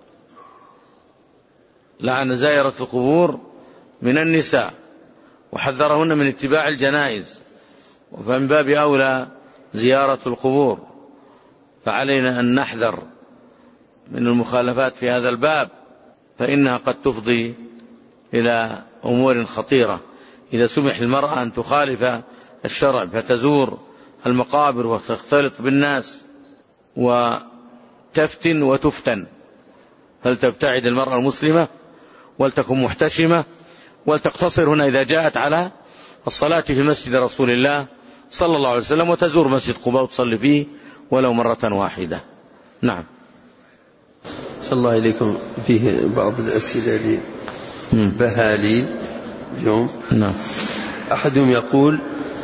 لعن زائرة القبور من النساء وحذرهن من اتباع الجنائز، وفمن باب أولى زيارة القبور. فعلينا أن نحذر من المخالفات في هذا الباب، فإنها قد تفضي إلى أمور خطيرة إذا سمح للمرأة أن تخالف الشرع فتزور المقابر وتختلط بالناس وتفتن وتفتن. فلتبتعد المرأة المسلمة ولتكن محتشمة، ولتقتصر هنا إذا جاءت على الصلاة في مسجد رسول الله صلى الله عليه وسلم وتزور مسجد قباء وتصلي فيه ولو مرة واحدة. نعم. صلى الله إليكم. فيه بعض الأسئلة لبهالي اليوم. نعم. أحدهم يقول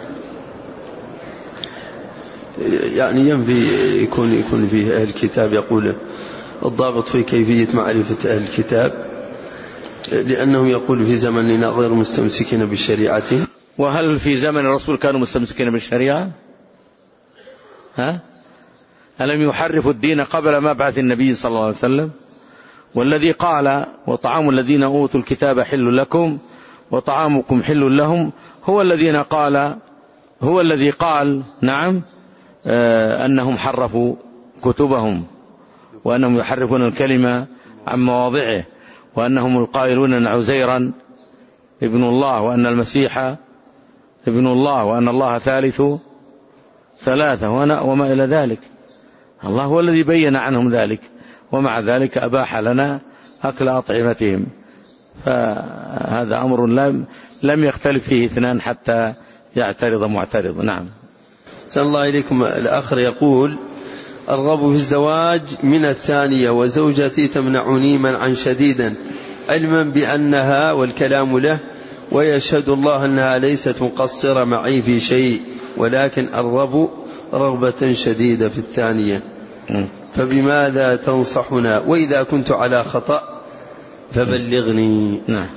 يعني ينبغي يكون يكون فيه أهل الكتاب، يقول الضابط في كيفية معرفة أهل الكتاب، لأنهم يقول في زمننا غير مستمسكين بالشريعة. وهل في زمن الرسول كانوا مستمسكين بالشريعة؟ ها؟ ألم يحرفوا الدين قبل مبعث النبي صلى الله عليه وسلم؟ والذي قال وطعام الذين أوتوا الكتاب حل لكم وطعامكم حل لهم هو الذين قال هو الذي قال نعم آه أنهم حرفوا كتبهم، وأنهم يحرفون الكلمة عن مواضعه، وأنهم القائلون أن عزيرا ابن الله، وأن المسيح ابن الله، وأن الله ثالث ثلاثة وما إلى ذلك. الله هو الذي بين عنهم ذلك، ومع ذلك أباح لنا أكل أطعمتهم. فهذا أمر لم لم يختلف فيه اثنان حتى يعترض معترض. نعم. صلى الله إليكم. الآخر يقول: الرغب في الزواج من الثانية وزوجتي تمنعني منعا شديدا علما بأنها والكلام له، ويشهد الله أنها ليست مقصرة معي في شيء، ولكن الرغب رغبة شديدة في الثانية، فبماذا تنصحنا؟ وإذا كنت على خطأ فبلغني. نعم.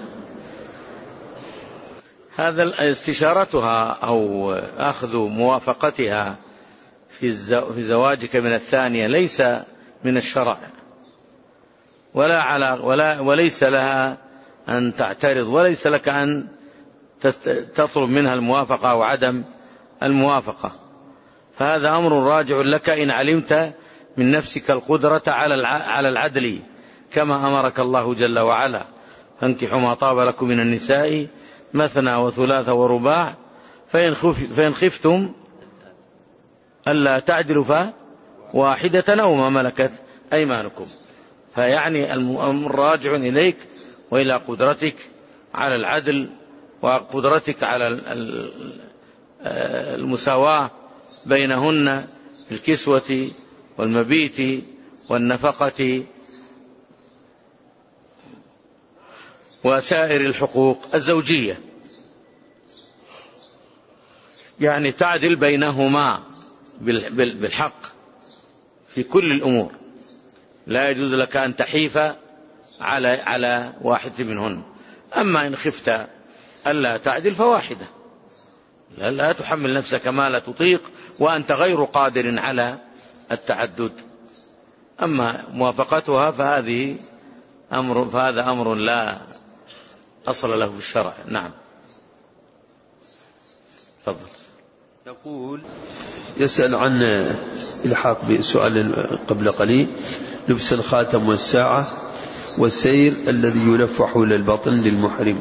هذا استشارتها أو أخذ موافقتها في زواجك من الثانية ليس من الشرع، ولا على ولا وليس لها أن تعترض، وليس لك أن تطلب منها الموافقة أو عدم الموافقة. فهذا أمر راجع لك إن علمت من نفسك القدرة على العدل كما أمرك الله جل وعلا: فانكحوا ما طاب لكم من النساء مثنى وثلاث ورباع فإن خفتم ألا تعدلوا فواحدة أو ما ملكت أيمانكم. فيعني الأمر راجع إليك وإلى قدرتك على العدل وقدرتك على المساواة بينهن في الكسوة والمبيت والنفقة وسائر الحقوق الزوجية، يعني تعدل بينهما بالحق في كل الأمور. لا يجوز لك أن تحيف على على واحد منهن. أما إن خفت ألا تعدل فواحدة، لا, لا تحمل نفسك ما لا تطيق وأنت غير قادر على التعدد. أما موافقتها فهذه أمر فهذا أمر لا أصل له في الشرع. نعم. تفضل. يقول يسأل عن الحاق بسؤال قبل قليل: لبس الخاتم والساعة والسير الذي يلف حول البطن للمحرم.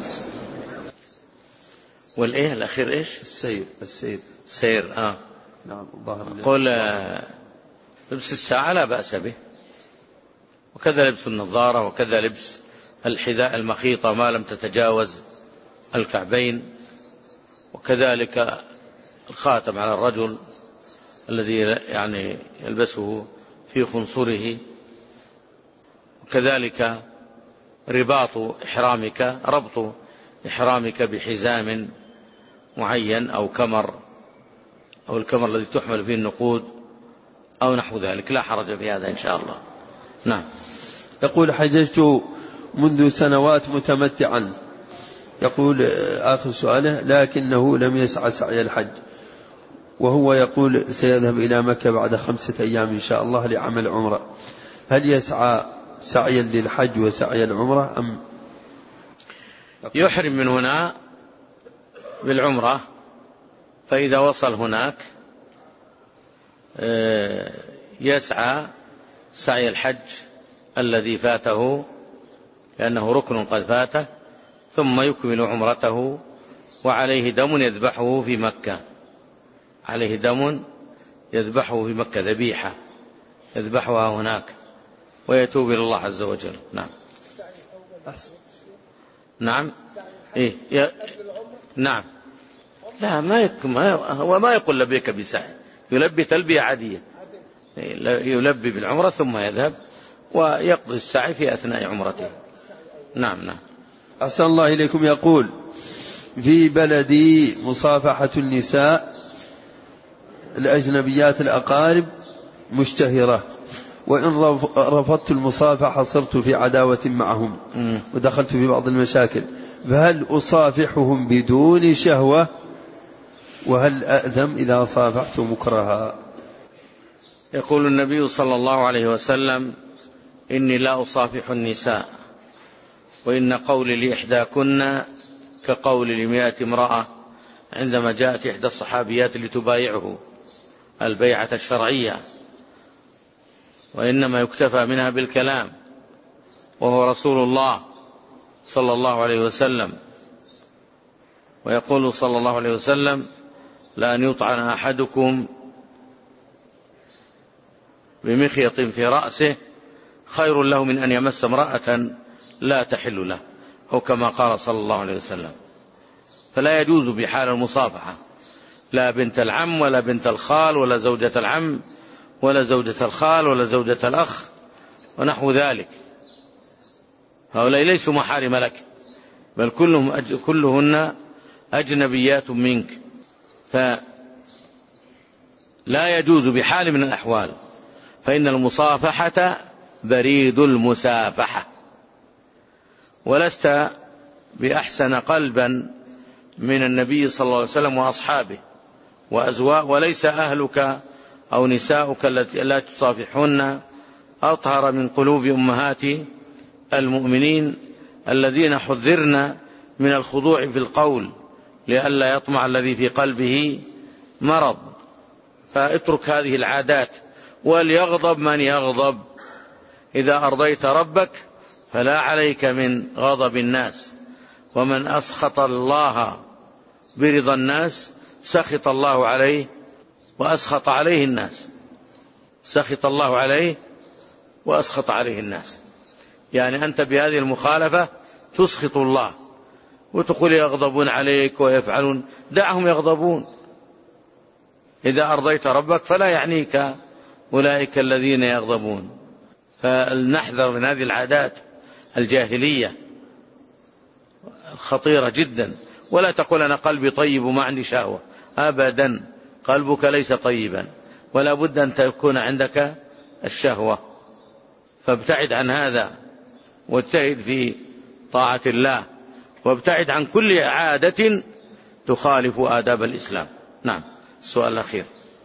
والإيه الأخير إيش؟ السير السير سير. آه نعم. ظاهر. قل لبس الساعة لا بأس به، وكذا لبس النظارة، وكذا لبس الحذاء المخيطة ما لم تتجاوز الكعبين، وكذلك الخاتم على الرجل الذي يعني يلبسه في خنصره، وكذلك رباط إحرامك ربط إحرامك بحزام معين أو كمر أو الكمر الذي تحمل فيه النقود أو نحو ذلك، لا حرج في هذا إن شاء الله. نعم. يقول: حججت منذ سنوات متمتعا، يقول آخر سؤاله: لكنه لم يسعى سعي الحج، وهو يقول سيذهب إلى مكة بعد خمسة أيام إن شاء الله لعمل عمرة، هل يسعى سعيا للحج وسعي العمرة أم يحرم من هنا بالعمرة؟ فإذا وصل هناك يسعى سعي الحج الذي فاته لأنه ركن قد فاته، ثم يكمل عمرته، وعليه دم يذبحه في مكة، عليه دم يذبحه في مكة، ذبيحة يذبحها هناك ويتوب إلى الله عز وجل. نعم. نعم. إيه ي... نعم. لا ما يكم هو ما يقول لبيك بسعي، يلبي تلبية عادية، يلبي بالعمرة ثم يذهب ويقضي السعي في أثناء عمرته. نعم. نعم. أحسن الله إليكم. يقول: في بلدي مصافحة النساء الأجنبيات الأقارب مشتهرة، وإن رفضت المصافحة صرت في عداوة معهم ودخلت في بعض المشاكل، فهل أصافحهم بدون شهوة؟ وهل أأثم إذا صافحت مكرها؟ يقول النبي صلى الله عليه وسلم: إني لا أصافح النساء، وإن قولي لإحداكن كقول لمئة امرأة عندما جاءت إحدى الصحابيات لتبايعه البيعة الشرعية، وإنما يكتفى منها بالكلام، وهو رسول الله صلى الله عليه وسلم. ويقول صلى الله عليه وسلم: لأن يطعن أحدكم بمخيط في رأسه خير له من أن يمس امرأة لا تحل له، أو كما قال صلى الله عليه وسلم. فلا يجوز بحال المصافحة لا بنت العم ولا بنت الخال ولا زوجة العم ولا زوجة الخال ولا زوجة الأخ ونحو ذلك، هؤلاء ليسوا محارم لك، بل كلهم أج... كلهن أجنبيات منك، فلا يجوز بحال من الأحوال، فإن المصافحة بريد المسافحة، ولست بأحسن قلبا من النبي صلى الله عليه وسلم وأصحابه وأزواء، وليس أهلك أو نساؤك التي لا تصافحهن أطهر من قلوب أمهات المؤمنين الذين حذرن من الخضوع في القول لئلا يطمع الذي في قلبه مرض. فاترك هذه العادات، وليغضب من يغضب. إذا أرضيت ربك فلا عليك من غضب الناس، ومن أسخط الله برضا الناس سخط الله عليه وأسخط عليه الناس، سخط الله عليه وأسخط عليه الناس. يعني أنت بهذه المخالفة تسخط الله وتقول يغضبون عليك ويفعلون، دعهم يغضبون، إذا أرضيت ربك فلا يعنيك أولئك الذين يغضبون. فلنحذر من هذه العادات الجاهلية الخطيرة جدا. ولا تقول أنا قلبي طيب وما عندي شهوة، أبدا، قلبك ليس طيبا، ولا بد أن تكون عندك الشهوة. فابتعد عن هذا واجتهد في طاعة الله، وابتعد عن كل عادة تخالف آداب الإسلام. نعم. السؤال الأخير.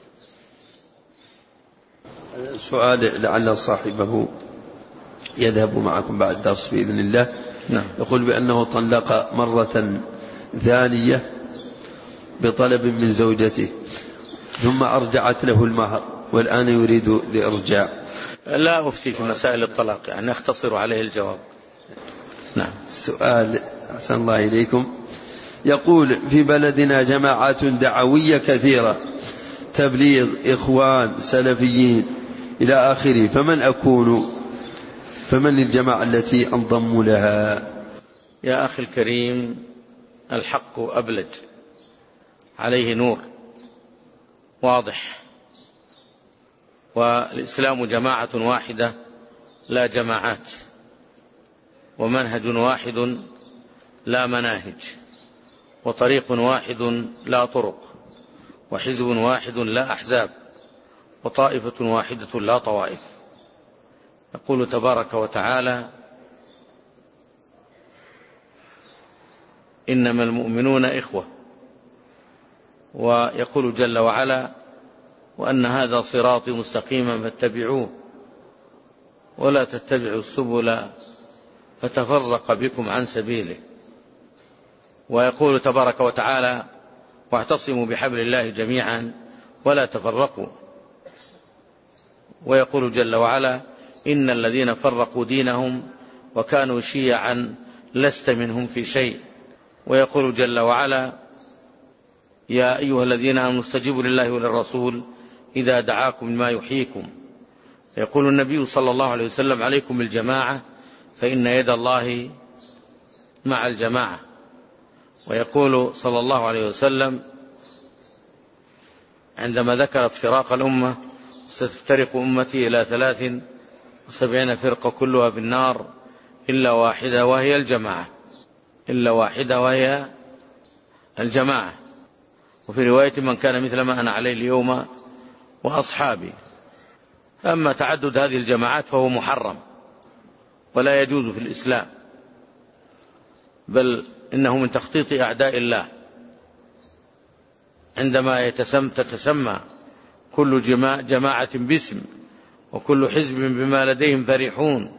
سؤال لعل صاحبه يذهب معكم بعد الدرس بإذن الله. نعم. يقول بأنه طلق مرة ثانية بطلب من زوجته ثم أرجعت له المهر والآن يريد الإرجاع. لا أفتي في مسائل الطلاق، يعني أختصر عليه الجواب. نعم. السؤال أحسن الله إليكم. يقول في بلدنا جماعات دعوية كثيرة، تبليغ، إخوان، سلفيين إلى آخره، فمن أكون فمن الجماعة التي أنضم لها؟ يا أخي الكريم، الحق أبلج، عليه نور واضح، والإسلام جماعة واحدة لا جماعات، ومنهج واحد لا مناهج، وطريق واحد لا طرق، وحزب واحد لا أحزاب، وطائفة واحدة لا طوائف. يقول تبارك وتعالى: إنما المؤمنون إخوة. ويقول جل وعلا: وأن هذا صراطي مستقيما فاتبعوه ولا تتبعوا السبل فتفرق بكم عن سبيله. ويقول تبارك وتعالى: واعتصموا بحبل الله جميعا ولا تفرقوا. ويقول جل وعلا: إن الذين فرقوا دينهم وكانوا شيعا لست منهم في شيء. ويقول جل وعلا: يا أيها الذين آمنوا استجيبوا لله وللرسول إذا دعاكم لما يحييكم. يقول النبي صلى الله عليه وسلم: عليكم بالجماعة فإن يد الله مع الجماعة. ويقول صلى الله عليه وسلم عندما ذكر افتراق الأمة: ستفترق أمتي إلى ثلاث وسبعين فرقة كلها في النار إلا واحدة وهي الجماعة، إلا واحدة وهي الجماعة. وفي رواية: من كان مثل ما أنا عليه اليوم وأصحابي. أما تعدد هذه الجماعات فهو محرم ولا يجوز في الإسلام، بل إنه من تخطيط أعداء الله. عندما يتسم تتسمى كل جماعة باسم وكل حزب بما لديهم فرحون.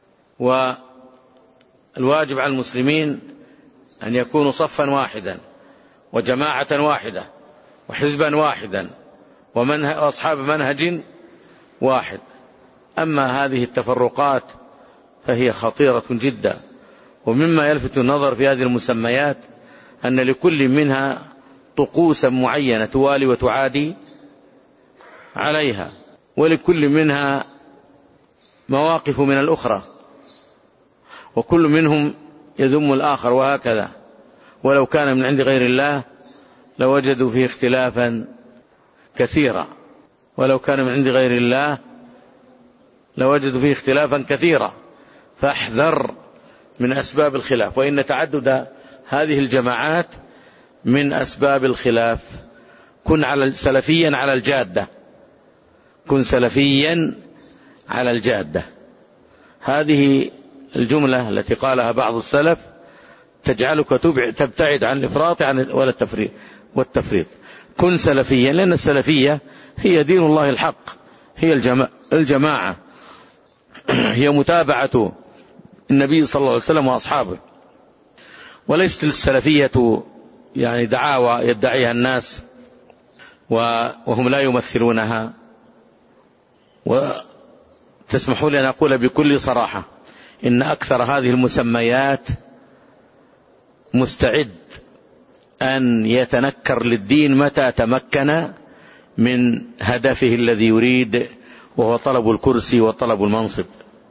والواجب على المسلمين أن يكونوا صفا واحدا وجماعة واحدة وحزبا واحدا وأصحاب منهج واحد. أما هذه التفرقات فهي خطيرة جدا. ومما يلفت النظر في هذه المسميات أن لكل منها طقوسا معينة توالي وتعادي عليها، ولكل منها مواقف من الأخرى، وكل منهم يذم الآخر، وهكذا. ولو كان من عند غير الله لوجدوا فيه اختلافا كثيرا، ولو كان من عند غير الله لوجدوا فيه اختلافا كثيرا. فاحذر من أسباب الخلاف، وإن تعدد هذه الجماعات من أسباب الخلاف. كن على سلفيا على الجادة، كن سلفيا على الجادة. هذه الجملة التي قالها بعض السلف تجعلك تبتعد عن الإفراط ولا التفريط والتفريط. كن سلفيا، لأن السلفية هي دين الله الحق، هي الجماعة، هي متابعة النبي صلى الله عليه وسلم وأصحابه. وليست السلفية يعني دعاوى يدعيها الناس وهم لا يمثلونها. وتسمحوا لي أن أقول بكل صراحة: إن أكثر هذه المسميات مستعد أن يتنكر للدين متى تمكن من هدفه الذي يريد، وهو طلب الكرسي وطلب المنصب.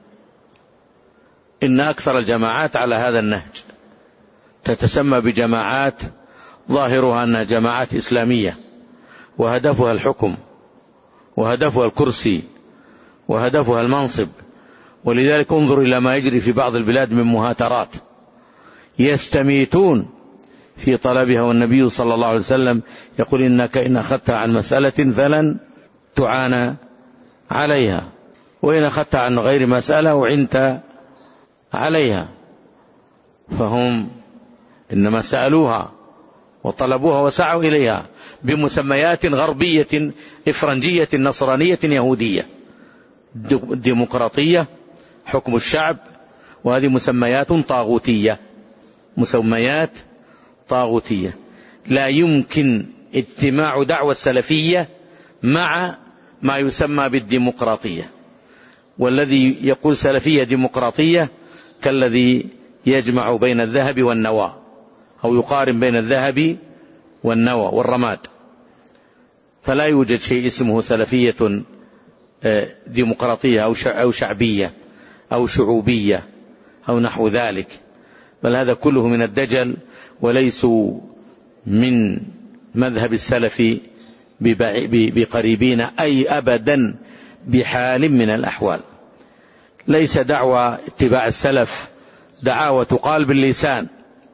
إن أكثر الجماعات على هذا النهج، تتسمى بجماعات ظاهرها أنها جماعات إسلامية، وهدفها الحكم، وهدفها الكرسي، وهدفها المنصب. ولذلك انظر إلى ما يجري في بعض البلاد من مهاترات يستميتون في طلبها، والنبي صلى الله عليه وسلم يقول إنك إن أخذتها عن مسألة فلن تعانى عليها، وإن أخذتها عن غير مسألة أعنت عليها. فهم إنما سألوها وطلبوها وسعوا إليها بمسميات غربية إفرنجية نصرانية يهودية، ديمقراطية، حكم الشعب، وهذه مسميات طاغوتية، مسميات طاغوتية. لا يمكن اجتماع دعوة السلفية مع ما يسمى بالديمقراطية، والذي يقول سلفية ديمقراطية كالذي يجمع بين الذهب والنوى، أو يقارن بين الذهب والنوى والرماد. فلا يوجد شيء اسمه سلفية ديمقراطية أو شعبية أو شعوبية أو نحو ذلك، بل هذا كله من الدجل، وليسوا من مذهب السلف بقريبين أي أبدا بحال من الأحوال. ليس دعوة اتباع السلف دعاوى تقال باللسان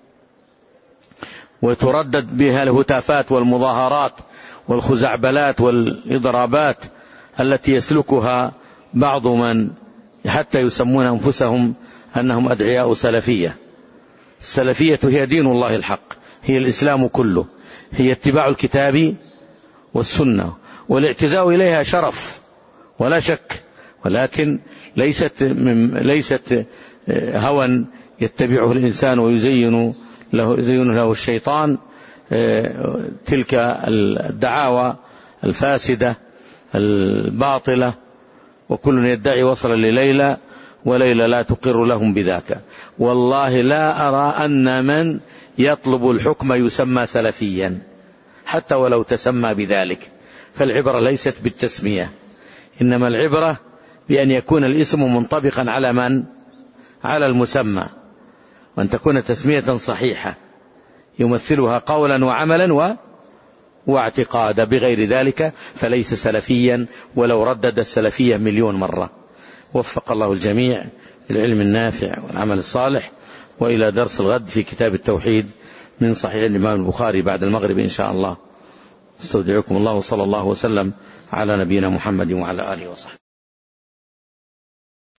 وتردد بها الهتافات والمظاهرات والخزعبلات والإضرابات التي يسلكها بعض من حتى يسمون أنفسهم أنهم أدعياء سلفية. السلفية هي دين الله الحق، هي الإسلام كله، هي اتباع الكتاب والسنة، والاعتزاء إليها شرف ولا شك، ولكن ليست ليست هوى يتبعه الإنسان ويزين له, يزين له الشيطان تلك الدعاوى الفاسدة الباطلة، وكل يدعي وصل لليلى وليلى لا تقر لهم بذاك. والله لا أرى أن من يطلب الحكم يسمى سلفيا حتى ولو تسمى بذلك. فالعبرة ليست بالتسمية، إنما العبرة بأن يكون الاسم منطبقا على من؟ على المسمى، وأن تكون تسمية صحيحة يمثلها قولا وعملا و... واعتقادا. بغير ذلك فليس سلفيا ولو ردد السلفية مليون مرة. وفق الله الجميع للعلم النافع والعمل الصالح، وإلى درس الغد في كتاب التوحيد من صحيح الإمام البخاري بعد المغرب إن شاء الله. استودعكم الله، وصلى الله وسلم على نبينا محمد وعلى آله وصحبه.